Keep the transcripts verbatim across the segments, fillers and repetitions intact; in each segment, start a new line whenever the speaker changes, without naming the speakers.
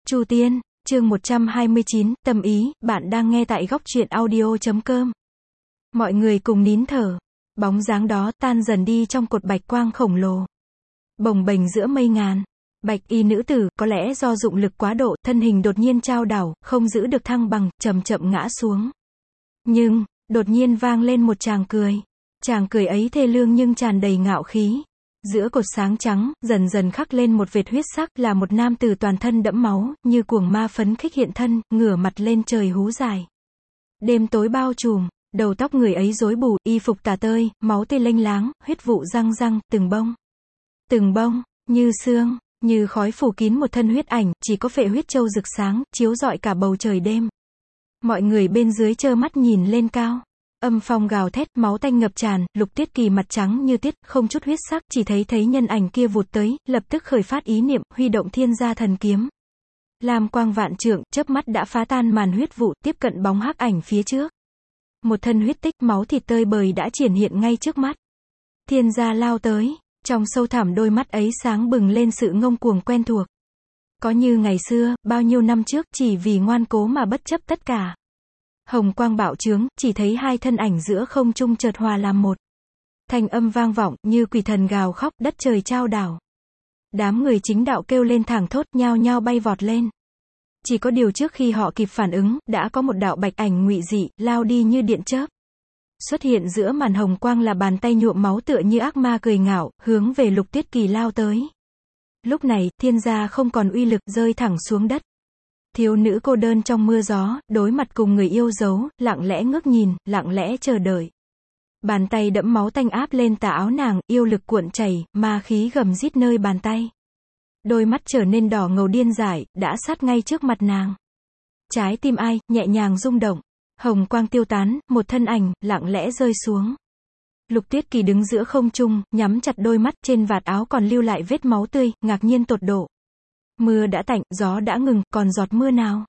Chu Tiên, chương một trăm hai mươi chín, tâm ý, bạn đang nghe tại góc truyện audio chấm com. Mọi người cùng nín thở. Bóng dáng đó tan dần đi trong cột bạch quang khổng lồ. Bồng bềnh giữa mây ngàn. Bạch y nữ tử, có lẽ do dụng lực quá độ, thân hình đột nhiên chao đảo, không giữ được thăng bằng, chậm chậm ngã xuống. Nhưng, đột nhiên vang lên một tràng cười. Tràng cười ấy thê lương nhưng tràn đầy ngạo khí. Giữa cột sáng trắng, dần dần khắc lên một vệt huyết sắc, là một nam tử toàn thân đẫm máu, như cuồng ma phấn khích hiện thân, ngửa mặt lên trời hú dài. Đêm tối bao trùm, đầu tóc người ấy rối bù, y phục tả tơi, máu tươi lênh láng, huyết vụ răng răng, từng bông. Từng bông, như xương, như khói phủ kín một thân huyết ảnh, chỉ có phệ huyết châu rực sáng, chiếu rọi cả bầu trời đêm. Mọi người bên dưới trơ mắt nhìn lên cao. Âm phong gào thét, máu tanh ngập tràn, Lục Tuyết Kỳ mặt trắng như tuyết, không chút huyết sắc, chỉ thấy thấy nhân ảnh kia vụt tới, lập tức khởi phát ý niệm, huy động thiên gia thần kiếm. Lam quang vạn trượng, chớp mắt đã phá tan màn huyết vụ, tiếp cận bóng hắc ảnh phía trước. Một thân huyết tích, máu thịt tơi bời đã triển hiện ngay trước mắt. Thiên gia lao tới, trong sâu thẳm đôi mắt ấy sáng bừng lên sự ngông cuồng quen thuộc. Có như ngày xưa, bao nhiêu năm trước, chỉ vì ngoan cố mà bất chấp tất cả. Hồng quang bạo trướng, chỉ thấy hai thân ảnh giữa không trung chợt hòa làm một. Thanh âm vang vọng, như quỷ thần gào khóc, đất trời chao đảo. Đám người chính đạo kêu lên thảng thốt, nhao nhao bay vọt lên. Chỉ có điều trước khi họ kịp phản ứng, đã có một đạo bạch ảnh ngụy dị, lao đi như điện chớp. Xuất hiện giữa màn hồng quang là bàn tay nhuộm máu tựa như ác ma cười ngạo, hướng về Lục Tuyết Kỳ lao tới. Lúc này, thiên gia không còn uy lực, rơi thẳng xuống đất. Thiếu nữ cô đơn trong mưa gió, đối mặt cùng người yêu dấu, lặng lẽ ngước nhìn, lặng lẽ chờ đợi. Bàn tay đẫm máu tanh áp lên tà áo nàng, yêu lực cuộn chảy, ma khí gầm rít nơi bàn tay. Đôi mắt trở nên đỏ ngầu điên dại, đã sát ngay trước mặt nàng. Trái tim ai, nhẹ nhàng rung động. Hồng quang tiêu tán, một thân ảnh, lặng lẽ rơi xuống. Lục Tuyết Kỳ đứng giữa không trung, nhắm chặt đôi mắt, trên vạt áo còn lưu lại vết máu tươi, ngạc nhiên tột độ. Mưa đã tạnh, gió đã ngừng, còn giọt mưa nào?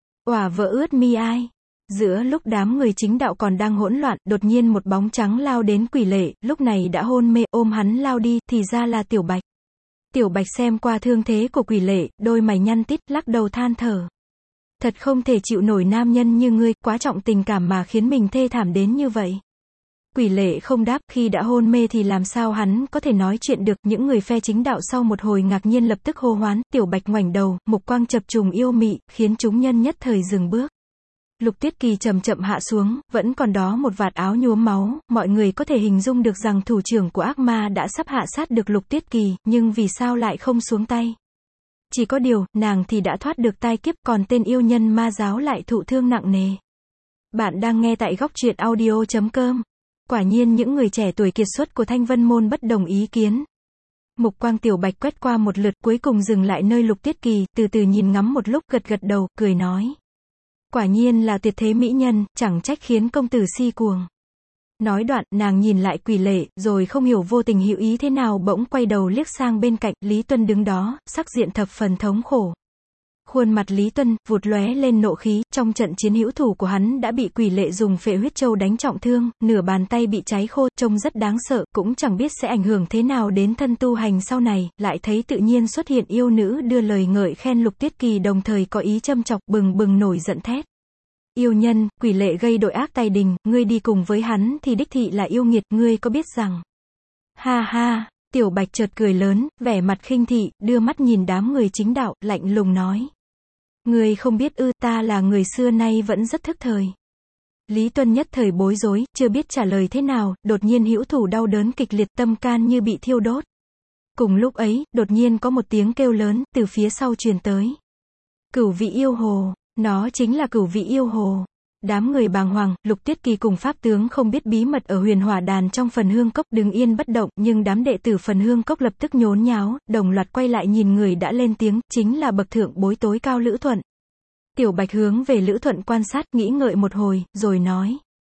Oả vỡ ướt mi ai? Giữa lúc đám người chính đạo còn đang hỗn loạn, đột nhiên một bóng trắng lao đến Quỷ Lệ, lúc này đã hôn mê, ôm hắn lao đi, thì ra là Tiểu Bạch. Tiểu Bạch xem qua thương thế của Quỷ Lệ, đôi mày nhăn tít, lắc đầu than thở. Thật không thể chịu nổi nam nhân như ngươi, quá trọng tình cảm mà khiến mình thê thảm đến như vậy. Quỷ Lệ không đáp, khi đã hôn mê thì làm sao hắn có thể nói chuyện được. Những người phe chính đạo sau một hồi ngạc nhiên lập tức hô hoán. Tiểu Bạch ngoảnh đầu, mục quang chập trùng yêu mị, khiến chúng nhân nhất thời dừng bước. Lục Tuyết Kỳ chậm chậm hạ xuống, vẫn còn đó một vạt áo nhuốm máu. Mọi người có thể hình dung được rằng thủ trưởng của ác ma đã sắp hạ sát được Lục Tuyết Kỳ, nhưng vì sao lại không xuống tay? Chỉ có điều, nàng thì đã thoát được tai kiếp, còn tên yêu nhân ma giáo lại thụ thương nặng nề. Bạn đang nghe tại góc truyện audio chấm com. Quả nhiên những người trẻ tuổi kiệt xuất của Thanh Vân Môn bất đồng ý kiến. Mục quang Tiểu Bạch quét qua một lượt, cuối cùng dừng lại nơi Lục Tuyết Kỳ, từ từ nhìn ngắm một lúc, gật gật đầu, cười nói. Quả nhiên là tuyệt thế mỹ nhân, chẳng trách khiến công tử si cuồng. Nói đoạn, nàng nhìn lại Quỷ Lệ, rồi không hiểu vô tình hữu ý thế nào bỗng quay đầu liếc sang bên cạnh, Lý Tuân đứng đó, sắc diện thập phần thống khổ. Khuôn mặt Lý Tuân, vụt lóe lên nộ khí, trong trận chiến hữu thủ của hắn đã bị Quỷ Lệ dùng phệ huyết châu đánh trọng thương, nửa bàn tay bị cháy khô, trông rất đáng sợ, cũng chẳng biết sẽ ảnh hưởng thế nào đến thân tu hành sau này, lại thấy tự nhiên xuất hiện yêu nữ đưa lời ngợi khen Lục Tuyết Kỳ, đồng thời có ý châm chọc, bừng bừng nổi giận thét. Yêu nhân, Quỷ Lệ gây đội ác tài đình, ngươi đi cùng với hắn thì đích thị là yêu nghiệt, ngươi có biết rằng. Ha ha, Tiểu Bạch chợt cười lớn, vẻ mặt khinh thị, đưa mắt nhìn đám người chính đạo, lạnh lùng nói. Ngươi không biết ư, ta là người xưa nay vẫn rất thức thời. Lý Tuân nhất thời bối rối, chưa biết trả lời thế nào, đột nhiên hữu thủ đau đớn kịch liệt, tâm can như bị thiêu đốt. Cùng lúc ấy, đột nhiên có một tiếng kêu lớn, từ phía sau truyền tới. Cửu vị yêu hồ, nó chính là cửu vị yêu hồ. Đám người bàng hoàng, Lục Tuyết Kỳ cùng pháp tướng không biết bí mật ở Huyền Hỏa Đàn trong Phần Hương Cốc đứng yên bất động, nhưng đám đệ tử Phần Hương Cốc lập tức nhốn nháo, đồng loạt quay lại nhìn người đã lên tiếng, chính là bậc thượng bối tối cao Lữ Thuận. Tiểu Bạch hướng về Lữ Thuận quan sát, nghĩ ngợi một hồi, rồi nói.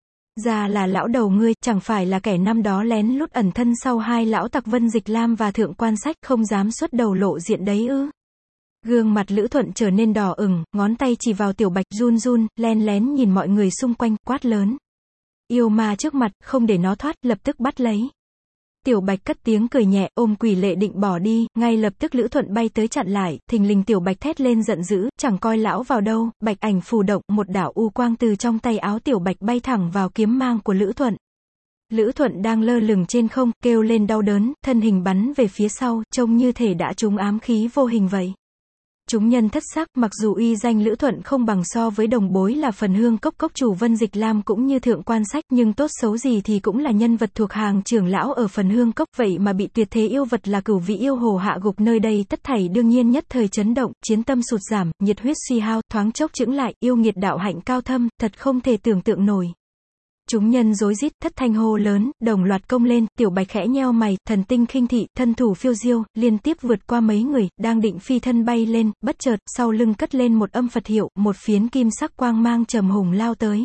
Ra là lão đầu ngươi, chẳng phải là kẻ năm đó lén lút ẩn thân sau hai lão tặc Vân Dịch Lam và Thượng Quan Sách, không dám xuất đầu lộ diện đấy ư? Gương mặt Lữ Thuận trở nên đỏ ửng, ngón tay chỉ vào Tiểu Bạch, run run, len lén nhìn mọi người xung quanh, quát lớn. Yêu ma trước mặt, không để nó thoát, lập tức bắt lấy. Tiểu Bạch cất tiếng cười nhẹ, ôm Quỷ Lệ định bỏ đi, ngay lập tức Lữ Thuận bay tới chặn lại, thình lình Tiểu Bạch thét lên giận dữ, chẳng coi lão vào đâu, bạch ảnh phù động, một đạo u quang từ trong tay áo Tiểu Bạch bay thẳng vào kiếm mang của Lữ Thuận. Lữ Thuận đang lơ lửng trên không, kêu lên đau đớn, thân hình bắn về phía sau, trông như thể đã trúng ám khí vô hình vậy. Chúng nhân thất sắc, mặc dù uy danh Lữ Thuận không bằng so với đồng bối là Phần Hương Cốc cốc chủ Vân Dịch Lam cũng như thượng quan sách, nhưng tốt xấu gì thì cũng là nhân vật thuộc hàng trưởng lão ở Phần Hương Cốc, vậy mà bị tuyệt thế yêu vật là Cửu Vị yêu hồ hạ gục nơi đây, tất thảy đương nhiên nhất thời chấn động, chiến tâm sụt giảm, nhiệt huyết suy hao, thoáng chốc chững lại, yêu nghiệt đạo hạnh cao thâm, thật không thể tưởng tượng nổi. Chúng nhân rối rít, thất thanh hô lớn, đồng loạt công lên, Tiểu Bạch khẽ nheo mày, thần tinh khinh thị, thân thủ phiêu diêu, liên tiếp vượt qua mấy người, đang định phi thân bay lên, bất chợt, sau lưng cất lên một âm Phật hiệu, một phiến kim sắc quang mang trầm hùng lao tới.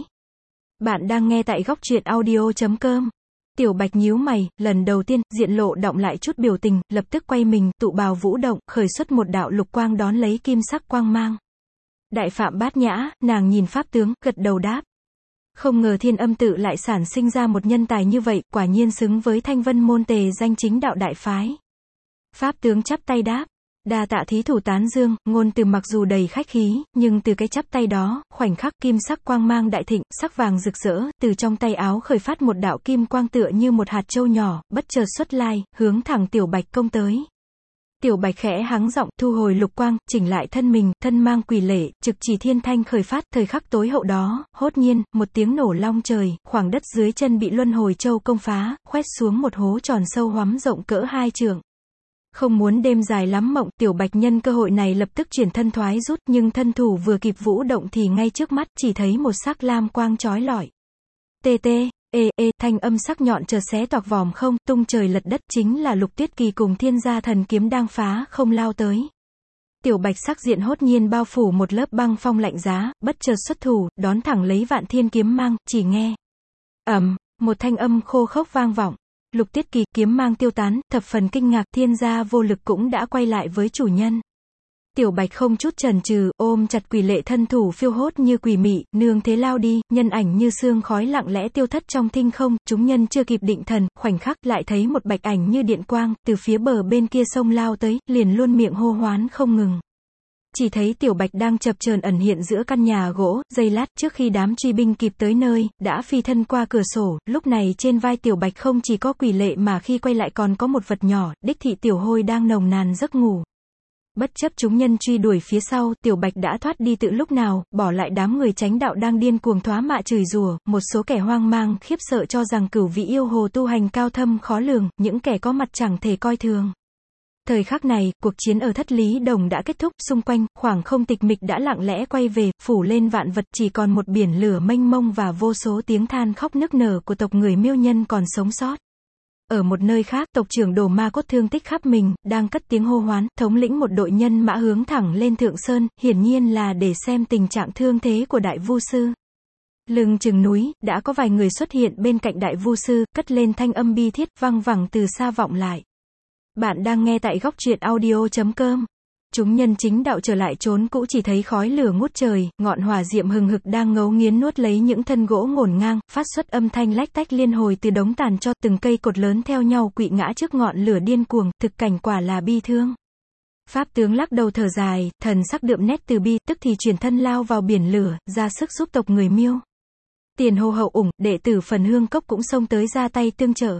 Bạn đang nghe tại góc truyện audio chấm com. Tiểu Bạch nhíu mày, lần đầu tiên, diện lộ đọng lại chút biểu tình, lập tức quay mình, tụ bào vũ động, khởi xuất một đạo lục quang đón lấy kim sắc quang mang. Đại phạm bát nhã, nàng nhìn pháp tướng, gật đầu đáp. Không ngờ Thiên Âm tự lại sản sinh ra một nhân tài như vậy, quả nhiên xứng với Thanh Vân môn tề danh chính đạo đại phái. Pháp tướng chắp tay đáp, đa tạ thí thủ tán dương, ngôn từ mặc dù đầy khách khí, nhưng từ cái chắp tay đó, khoảnh khắc kim sắc quang mang đại thịnh, sắc vàng rực rỡ, từ trong tay áo khởi phát một đạo kim quang tựa như một hạt châu nhỏ, bất chợt xuất lai, hướng thẳng Tiểu Bạch công tới. Tiểu Bạch khẽ hắng giọng, thu hồi lục quang, chỉnh lại thân mình, thân mang Quỷ Lệ, trực chỉ thiên thanh khởi phát, thời khắc tối hậu đó, hốt nhiên, một tiếng nổ long trời, khoảng đất dưới chân bị luân hồi châu công phá, khoét xuống một hố tròn sâu hoắm rộng cỡ hai trượng. Không muốn đêm dài lắm mộng, Tiểu Bạch nhân cơ hội này lập tức chuyển thân thoái rút, nhưng thân thủ vừa kịp vũ động thì ngay trước mắt, chỉ thấy một sắc lam quang chói lọi. Tê tê. Ê ê, thanh âm sắc nhọn chợt xé toạc vòm không, tung trời lật đất, chính là Lục Tuyết Kỳ cùng Thiên Gia thần kiếm đang phá không lao tới. Tiểu Bạch sắc diện hốt nhiên bao phủ một lớp băng phong lạnh giá, bất chợt xuất thủ, đón thẳng lấy Vạn Thiên kiếm mang, chỉ nghe ầm, một thanh âm khô khốc vang vọng. Lục Tuyết Kỳ kiếm mang tiêu tán, thập phần kinh ngạc, Thiên Gia vô lực cũng đã quay lại với chủ nhân. Tiểu Bạch không chút chần chừ, ôm chặt Quỷ Lệ, thân thủ phiêu hốt như quỷ mị, nương thế lao đi, nhân ảnh như sương khói lặng lẽ tiêu thất trong thinh không, chúng nhân chưa kịp định thần, khoảnh khắc lại thấy một bạch ảnh như điện quang, từ phía bờ bên kia sông lao tới, liền luôn miệng hô hoán không ngừng. Chỉ thấy Tiểu Bạch đang chập chờn ẩn hiện giữa căn nhà gỗ, giây lát trước khi đám truy binh kịp tới nơi, đã phi thân qua cửa sổ, lúc này trên vai Tiểu Bạch không chỉ có Quỷ Lệ mà khi quay lại còn có một vật nhỏ, đích thị Tiểu Hôi đang nồng nàn giấc ngủ. Bất chấp chúng nhân truy đuổi phía sau, Tiểu Bạch đã thoát đi từ lúc nào, bỏ lại đám người chánh đạo đang điên cuồng thoá mạ chửi rủa, một số kẻ hoang mang, khiếp sợ cho rằng Cửu Vị yêu hồ tu hành cao thâm khó lường, những kẻ có mặt chẳng thể coi thường. Thời khắc này, cuộc chiến ở Thất Lý Đồng đã kết thúc, xung quanh, khoảng không tịch mịch đã lặng lẽ quay về, phủ lên vạn vật, chỉ còn một biển lửa mênh mông và vô số tiếng than khóc nức nở của tộc người Miêu Nhân còn sống sót. Ở một nơi khác, tộc trưởng Đồ Ma Cốt thương tích khắp mình, đang cất tiếng hô hoán, thống lĩnh một đội nhân mã hướng thẳng lên Thượng Sơn, hiển nhiên là để xem tình trạng thương thế của Đại Vu Sư. Lưng chừng núi, đã có vài người xuất hiện bên cạnh Đại Vu Sư, cất lên thanh âm bi thiết, vang vẳng từ xa vọng lại. Bạn đang nghe tại góc truyện audio chấm com. Chúng nhân chính đạo trở lại trốn cũ chỉ thấy khói lửa ngút trời, ngọn hỏa diệm hừng hực đang ngấu nghiến nuốt lấy những thân gỗ ngổn ngang, phát xuất âm thanh lách tách liên hồi từ đống tàn tro, từng cây cột lớn theo nhau quỵ ngã trước ngọn lửa điên cuồng, thực cảnh quả là bi thương. Pháp tướng lắc đầu thở dài, thần sắc đượm nét từ bi, tức thì chuyển thân lao vào biển lửa, ra sức giúp tộc người Miêu. Tiền Hồ hậu ủng, đệ tử Phần Hương Cốc cũng xông tới ra tay tương trợ.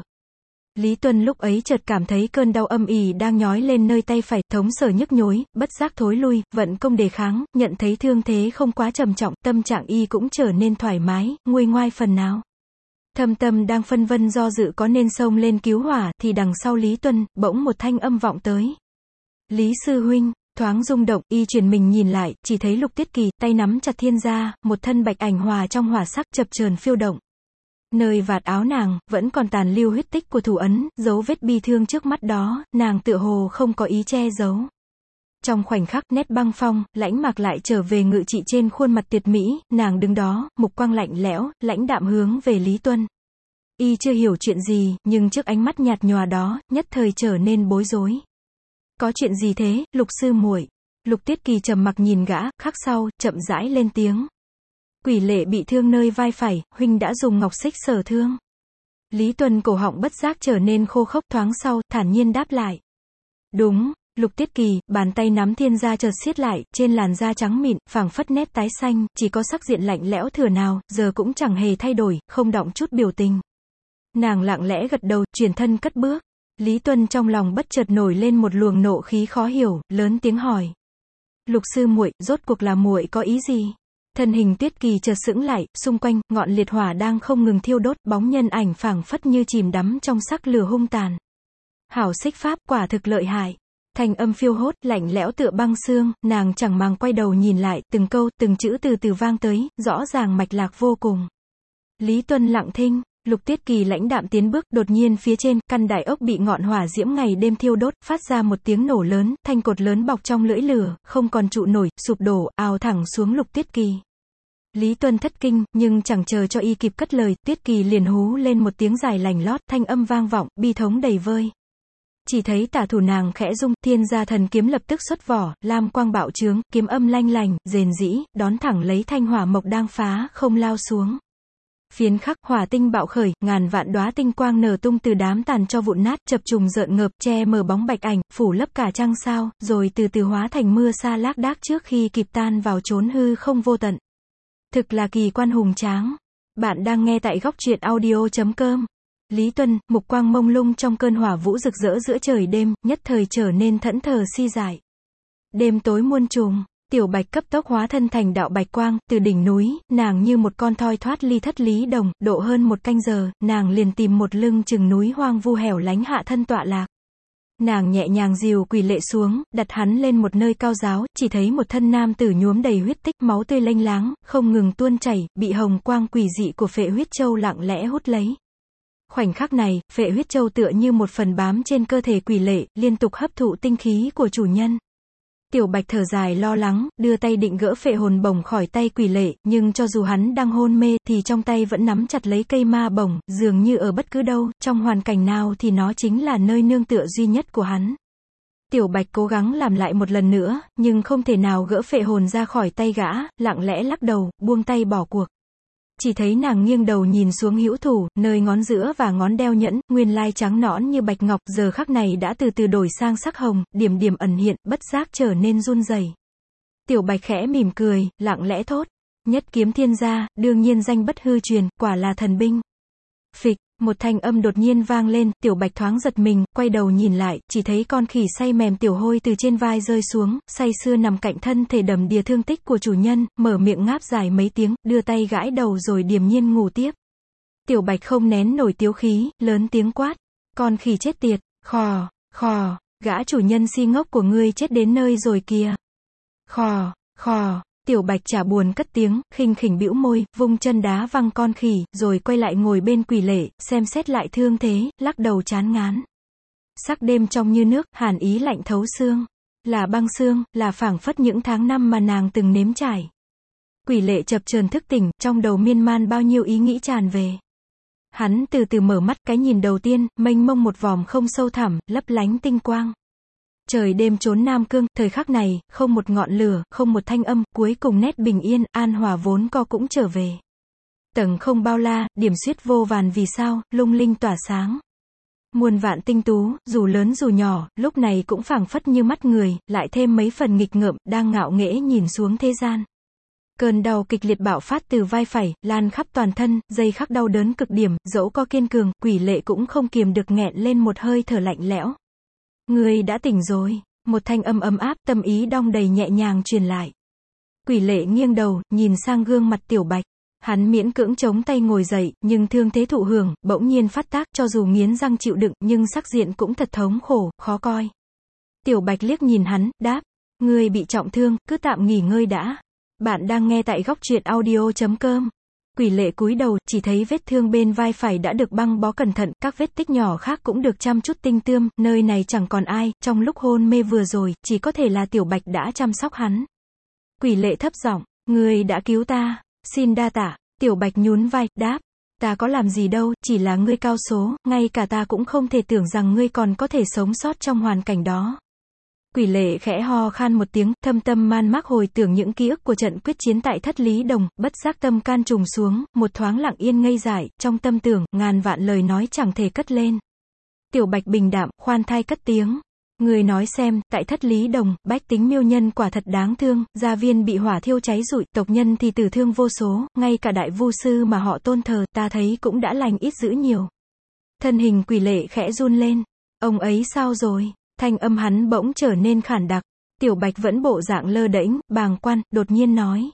Lý Tuân lúc ấy chợt cảm thấy cơn đau âm ỉ đang nhói lên nơi tay phải, thống sở nhức nhối, bất giác thối lui, vận công đề kháng, nhận thấy thương thế không quá trầm trọng, tâm trạng y cũng trở nên thoải mái, nguôi ngoai phần nào. Thâm Tâm đang phân vân do dự có nên xông lên cứu hỏa, thì đằng sau Lý Tuân, bỗng một thanh âm vọng tới. Lý sư huynh, thoáng rung động, y chuyển mình nhìn lại, chỉ thấy Lục Tuyết Kỳ, tay nắm chặt Thiên Gia, một thân bạch ảnh hòa trong hỏa sắc chập chờn phiêu động. Nơi vạt áo nàng, vẫn còn tàn lưu huyết tích của thủ ấn, dấu vết bi thương trước mắt đó, nàng tựa hồ không có ý che giấu. Trong khoảnh khắc, nét băng phong, lãnh mạc lại trở về ngự trị trên khuôn mặt tuyệt mỹ, nàng đứng đó, mục quang lạnh lẽo, lãnh đạm hướng về Lý Tuân. Y chưa hiểu chuyện gì, nhưng trước ánh mắt nhạt nhòa đó, nhất thời trở nên bối rối. Có chuyện gì thế, Lục sư muội? Lục Tuyết Kỳ trầm mặc nhìn gã, khắc sau, chậm rãi lên tiếng. Quỷ Lệ bị thương nơi vai phải, huynh đã dùng ngọc xích sở thương. Lý Tuân cổ họng bất giác trở nên khô khốc, thoáng sau, thản nhiên đáp lại. Đúng. Lục Tiết Kỳ, bàn tay nắm thiên gia chợt siết lại, trên làn da trắng mịn, phảng phất nét tái xanh, chỉ có sắc diện lạnh lẽo thừa nào, giờ cũng chẳng hề thay đổi, không đọng chút biểu tình. Nàng lặng lẽ gật đầu, chuyển thân cất bước. Lý Tuân trong lòng bất chợt nổi lên một luồng nộ khí khó hiểu, lớn tiếng hỏi. Lục sư muội, rốt cuộc là muội có ý gì? Thân hình Tuyết Kỳ chợt sững lại, xung quanh, ngọn liệt hỏa đang không ngừng thiêu đốt, bóng nhân ảnh phảng phất như chìm đắm trong sắc lửa hung tàn. Hảo xích pháp, quả thực lợi hại. Thanh âm phiêu hốt, lạnh lẽo tựa băng xương, nàng chẳng màng quay đầu nhìn lại, từng câu, từng chữ từ từ vang tới, rõ ràng mạch lạc vô cùng. Lý Tuân lặng thinh, Lục Tiết Kỳ lãnh đạm tiến bước, đột nhiên phía trên, căn đại ốc bị ngọn hỏa diễm ngày đêm thiêu đốt, phát ra một tiếng nổ lớn, thanh cột lớn bọc trong lưỡi lửa, không còn trụ nổi, sụp đổ, ào thẳng xuống Lục Tiết Kỳ. Lý Tuân thất kinh, nhưng chẳng chờ cho y kịp cất lời, Tuyết Kỳ liền hú lên một tiếng dài lành lót, thanh âm vang vọng, bi thống đầy vơi. Chỉ thấy tả thủ nàng khẽ rung, thiên gia thần kiếm lập tức xuất vỏ, lam quang bạo trướng, kiếm âm lanh lành, rền rĩ, đón thẳng lấy thanh hỏa mộc đang phá không lao xuống. Phiến khắc, hỏa tinh bạo khởi, ngàn vạn đóa tinh quang nở tung từ đám tàn cho vụn nát, chập trùng rợn ngợp, che mờ bóng bạch ảnh, phủ lấp cả trăng sao, rồi từ từ hóa thành mưa sa lác đác trước khi kịp tan vào chốn hư không vô tận. Thực là kỳ quan hùng tráng. Bạn đang nghe tại góc truyện audio chấm com. Lý Tuân, mục quang mông lung trong cơn hỏa vũ rực rỡ giữa trời đêm, nhất thời trở nên thẫn thờ si dại. Đêm tối muôn trùng, Tiểu Bạch cấp tốc hóa thân thành đạo bạch quang, từ đỉnh núi, nàng như một con thoi thoát ly thất lý đồng, độ hơn một canh giờ, nàng liền tìm một lưng chừng núi hoang vu hẻo lánh hạ thân tọa lạc. Nàng nhẹ nhàng dìu Quỷ Lệ xuống, đặt hắn lên một nơi cao giáo, chỉ thấy một thân nam tử nhuốm đầy huyết tích, máu tươi lênh láng, không ngừng tuôn chảy, bị hồng quang quỷ dị của Phệ Huyết Châu lặng lẽ hút lấy. Khoảnh khắc này, Phệ Huyết Châu tựa như một phần bám trên cơ thể Quỷ Lệ, liên tục hấp thụ tinh khí của chủ nhân. Tiểu Bạch thở dài lo lắng, đưa tay định gỡ phệ hồn bổng khỏi tay Quỷ Lệ, nhưng cho dù hắn đang hôn mê, thì trong tay vẫn nắm chặt lấy cây ma bổng, dường như ở bất cứ đâu, trong hoàn cảnh nào thì nó chính là nơi nương tựa duy nhất của hắn. Tiểu Bạch cố gắng làm lại một lần nữa, nhưng không thể nào gỡ phệ hồn ra khỏi tay gã, lặng lẽ lắc đầu, buông tay bỏ cuộc. Chỉ thấy nàng nghiêng đầu nhìn xuống hữu thủ, nơi ngón giữa và ngón đeo nhẫn, nguyên lai trắng nõn như bạch ngọc, giờ khắc này đã từ từ đổi sang sắc hồng, điểm điểm ẩn hiện, bất giác trở nên run rẩy. Tiểu Bạch khẽ mỉm cười, lặng lẽ thốt, nhất kiếm thiên gia, đương nhiên danh bất hư truyền, quả là thần binh. Phịch, một thanh âm đột nhiên vang lên, Tiểu Bạch thoáng giật mình, quay đầu nhìn lại, chỉ thấy con khỉ say mềm Tiểu Hôi từ trên vai rơi xuống, say sưa nằm cạnh thân thể đầm đìa thương tích của chủ nhân, mở miệng ngáp dài mấy tiếng, đưa tay gãi đầu rồi điềm nhiên ngủ tiếp. Tiểu Bạch không nén nổi tiếu khí, lớn tiếng quát, con khỉ chết tiệt, khò, khò, gã chủ nhân si ngốc của ngươi chết đến nơi rồi kìa. Khò, khò. Tiểu Bạch chả buồn cất tiếng, khinh khỉnh bĩu môi, vung chân đá văng con khỉ, rồi quay lại ngồi bên Quỷ Lệ, xem xét lại thương thế, lắc đầu chán ngán. Sắc đêm trong như nước, hàn ý lạnh thấu xương. Là băng xương, là phảng phất những tháng năm mà nàng từng nếm trải. Quỷ Lệ chập chờn thức tỉnh, trong đầu miên man bao nhiêu ý nghĩ tràn về. Hắn từ từ mở mắt, cái nhìn đầu tiên, mênh mông một vòm không sâu thẳm, lấp lánh tinh quang. Trời đêm trốn Nam Cương, thời khắc này, không một ngọn lửa, không một thanh âm, cuối cùng nét bình yên, an hòa vốn co cũng trở về. Tầng không bao la, điểm xuyết vô vàn vì sao, lung linh tỏa sáng. Muôn vạn tinh tú, dù lớn dù nhỏ, lúc này cũng phảng phất như mắt người, lại thêm mấy phần nghịch ngợm, đang ngạo nghễ nhìn xuống thế gian. Cơn đau kịch liệt bạo phát từ vai phải, lan khắp toàn thân, giây khắc đau đớn cực điểm, dẫu có kiên cường, Quỷ Lệ cũng không kiềm được nghẹn lên một hơi thở lạnh lẽo. Ngươi đã tỉnh rồi, một thanh âm ấm áp, tâm ý đong đầy nhẹ nhàng truyền lại. Quỷ Lệ nghiêng đầu, nhìn sang gương mặt Tiểu Bạch. Hắn miễn cưỡng chống tay ngồi dậy, nhưng thương thế thụ hưởng, bỗng nhiên phát tác, cho dù nghiến răng chịu đựng, nhưng sắc diện cũng thật thống khổ, khó coi. Tiểu Bạch liếc nhìn hắn, đáp, ngươi bị trọng thương, cứ tạm nghỉ ngơi đã. Bạn đang nghe tại góc truyện audio chấm com. Quỷ Lệ cúi đầu, chỉ thấy vết thương bên vai phải đã được băng bó cẩn thận, các vết tích nhỏ khác cũng được chăm chút tinh tươm, nơi này chẳng còn ai, trong lúc hôn mê vừa rồi, chỉ có thể là Tiểu Bạch đã chăm sóc hắn. Quỷ Lệ thấp giọng, ngươi đã cứu ta, xin đa tạ. Tiểu Bạch nhún vai, đáp, ta có làm gì đâu, chỉ là ngươi cao số, ngay cả ta cũng không thể tưởng rằng ngươi còn có thể sống sót trong hoàn cảnh đó. Quỷ lệ khẽ ho khan một tiếng, thâm tâm man mác hồi tưởng những ký ức của trận quyết chiến tại Thất Lý Đồng, bất giác tâm can trùng xuống, một thoáng lặng yên ngây dại, trong tâm tưởng, ngàn vạn lời nói chẳng thể cất lên. Tiểu Bạch bình đạm, khoan thai cất tiếng. Người nói xem, tại Thất Lý Đồng, bách tính miêu nhân quả thật đáng thương, gia viên bị hỏa thiêu cháy rụi, tộc nhân thì tử thương vô số, ngay cả đại vu sư mà họ tôn thờ, ta thấy cũng đã lành ít dữ nhiều. Thân hình quỷ lệ khẽ run lên. Ông ấy sao rồi? Thanh âm hắn bỗng trở nên khản đặc. Tiểu Bạch vẫn bộ dạng lơ đễnh, bàng quan, đột nhiên nói.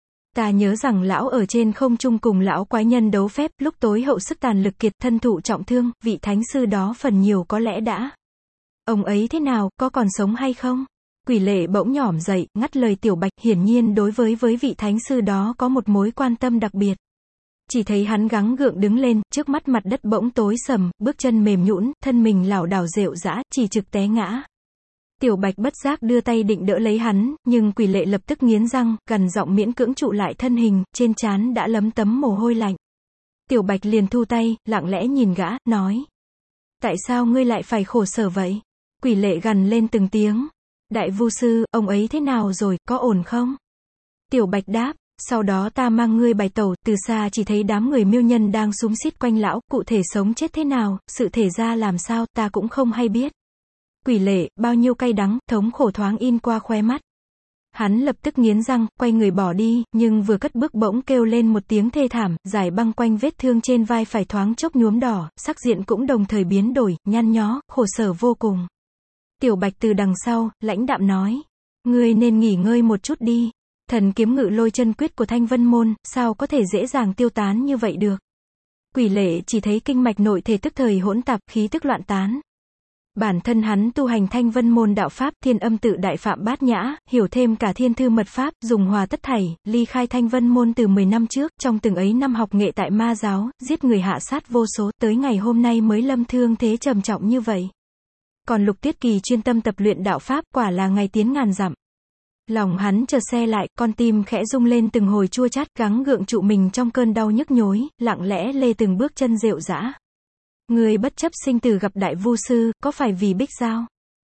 Ta nhớ rằng lão ở trên không trung cùng lão quái nhân đấu phép, lúc tối hậu sức tàn lực kiệt, thân thụ trọng thương, vị thánh sư đó phần nhiều có lẽ đã. Ông ấy thế nào, có còn sống hay không? Quỷ lệ bỗng nhỏm dậy, ngắt lời Tiểu Bạch, hiển nhiên đối với với vị thánh sư đó có một mối quan tâm đặc biệt. Chỉ thấy hắn gắng gượng đứng lên, trước mắt mặt đất bỗng tối sầm, bước chân mềm nhũn, thân mình lảo đảo rệu rã, chỉ trực té ngã. Tiểu Bạch bất giác đưa tay định đỡ lấy hắn, nhưng quỷ lệ lập tức nghiến răng, gằn giọng miễn cưỡng trụ lại thân hình, trên trán đã lấm tấm mồ hôi lạnh. Tiểu Bạch liền thu tay, lặng lẽ nhìn gã, nói. Tại sao ngươi lại phải khổ sở vậy? Quỷ lệ gằn lên từng tiếng. Đại vu sư, ông ấy thế nào rồi, có ổn không? Tiểu Bạch đáp. Sau đó ta mang ngươi bài tẩu, từ xa chỉ thấy đám người miêu nhân đang xúm xít quanh lão, cụ thể sống chết thế nào, sự thể ra làm sao, ta cũng không hay biết. Quỷ lệ, bao nhiêu cay đắng, thống khổ thoáng in qua khóe mắt. Hắn lập tức nghiến răng, quay người bỏ đi, nhưng vừa cất bước bỗng kêu lên một tiếng thê thảm, giải băng quanh vết thương trên vai phải thoáng chốc nhuốm đỏ, sắc diện cũng đồng thời biến đổi, nhăn nhó, khổ sở vô cùng. Tiểu Bạch từ đằng sau, lãnh đạm nói. Ngươi nên nghỉ ngơi một chút đi. Thần kiếm ngự lôi chân quyết của Thanh Vân Môn, sao có thể dễ dàng tiêu tán như vậy được. Quỷ lệ chỉ thấy kinh mạch nội thể tức thời hỗn tạp, khí tức loạn tán. Bản thân hắn tu hành Thanh Vân Môn đạo pháp, thiên âm tự đại phạm bát nhã, hiểu thêm cả thiên thư mật pháp, dùng hòa tất thảy, ly khai Thanh Vân Môn từ mười năm trước, trong từng ấy năm học nghệ tại ma giáo, giết người hạ sát vô số, tới ngày hôm nay mới lâm thương thế trầm trọng như vậy. Còn Lục Tiết Kỳ chuyên tâm tập luyện đạo pháp, quả là ngày tiến ngàn dặm. Lòng hắn chợt xe lại, con tim khẽ rung lên từng hồi chua chát, gắng gượng trụ mình trong cơn đau nhức nhối, lặng lẽ lê từng bước chân rệu rã. Người bất chấp sinh tử gặp đại vu sư, có phải vì Bích Giao?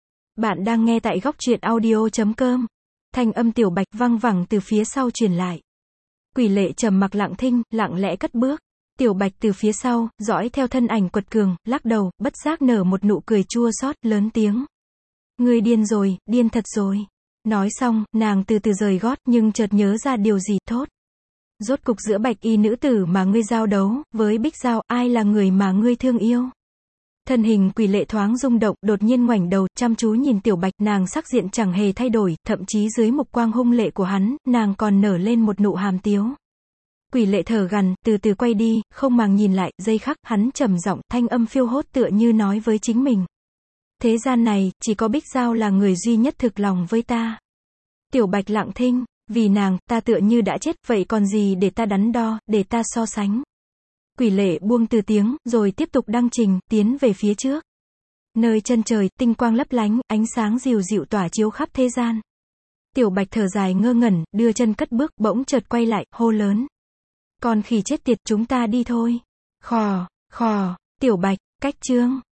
Bạn đang nghe tại góc truyện audio chấm com. Thanh âm Tiểu Bạch văng vẳng từ phía sau truyền lại. Quỷ lệ trầm mặc lặng thinh, lặng lẽ cất bước. Tiểu Bạch từ phía sau, dõi theo thân ảnh quật cường, lắc đầu, bất giác nở một nụ cười chua xót, lớn tiếng. Ngươi điên rồi, điên thật rồi. Nói xong, nàng từ từ rời gót, nhưng chợt nhớ ra điều gì, thốt. Rốt cục giữa bạch y nữ tử mà ngươi giao đấu, với Bích Giao, ai là người mà ngươi thương yêu? Thân hình quỷ lệ thoáng rung động, đột nhiên ngoảnh đầu, chăm chú nhìn Tiểu Bạch, nàng sắc diện chẳng hề thay đổi, thậm chí dưới mục quang hung lệ của hắn, nàng còn nở lên một nụ hàm tiếu. Quỷ lệ thở gằn, từ từ quay đi, không màng nhìn lại, giây khắc, hắn trầm giọng, thanh âm phiêu hốt tựa như nói với chính mình. Thế gian này, chỉ có Bích Giao là người duy nhất thực lòng với ta. Tiểu Bạch lặng thinh, vì nàng, ta tựa như đã chết, vậy còn gì để ta đắn đo, để ta so sánh. Quỷ lệ buông từ tiếng, rồi tiếp tục đăng trình, tiến về phía trước. Nơi chân trời, tinh quang lấp lánh, ánh sáng dịu dịu tỏa chiếu khắp thế gian. Tiểu Bạch thở dài ngơ ngẩn, đưa chân cất bước, bỗng chợt quay lại, hô lớn. Con khỉ chết tiệt, chúng ta đi thôi. Khò, khò, Tiểu Bạch, cách chương.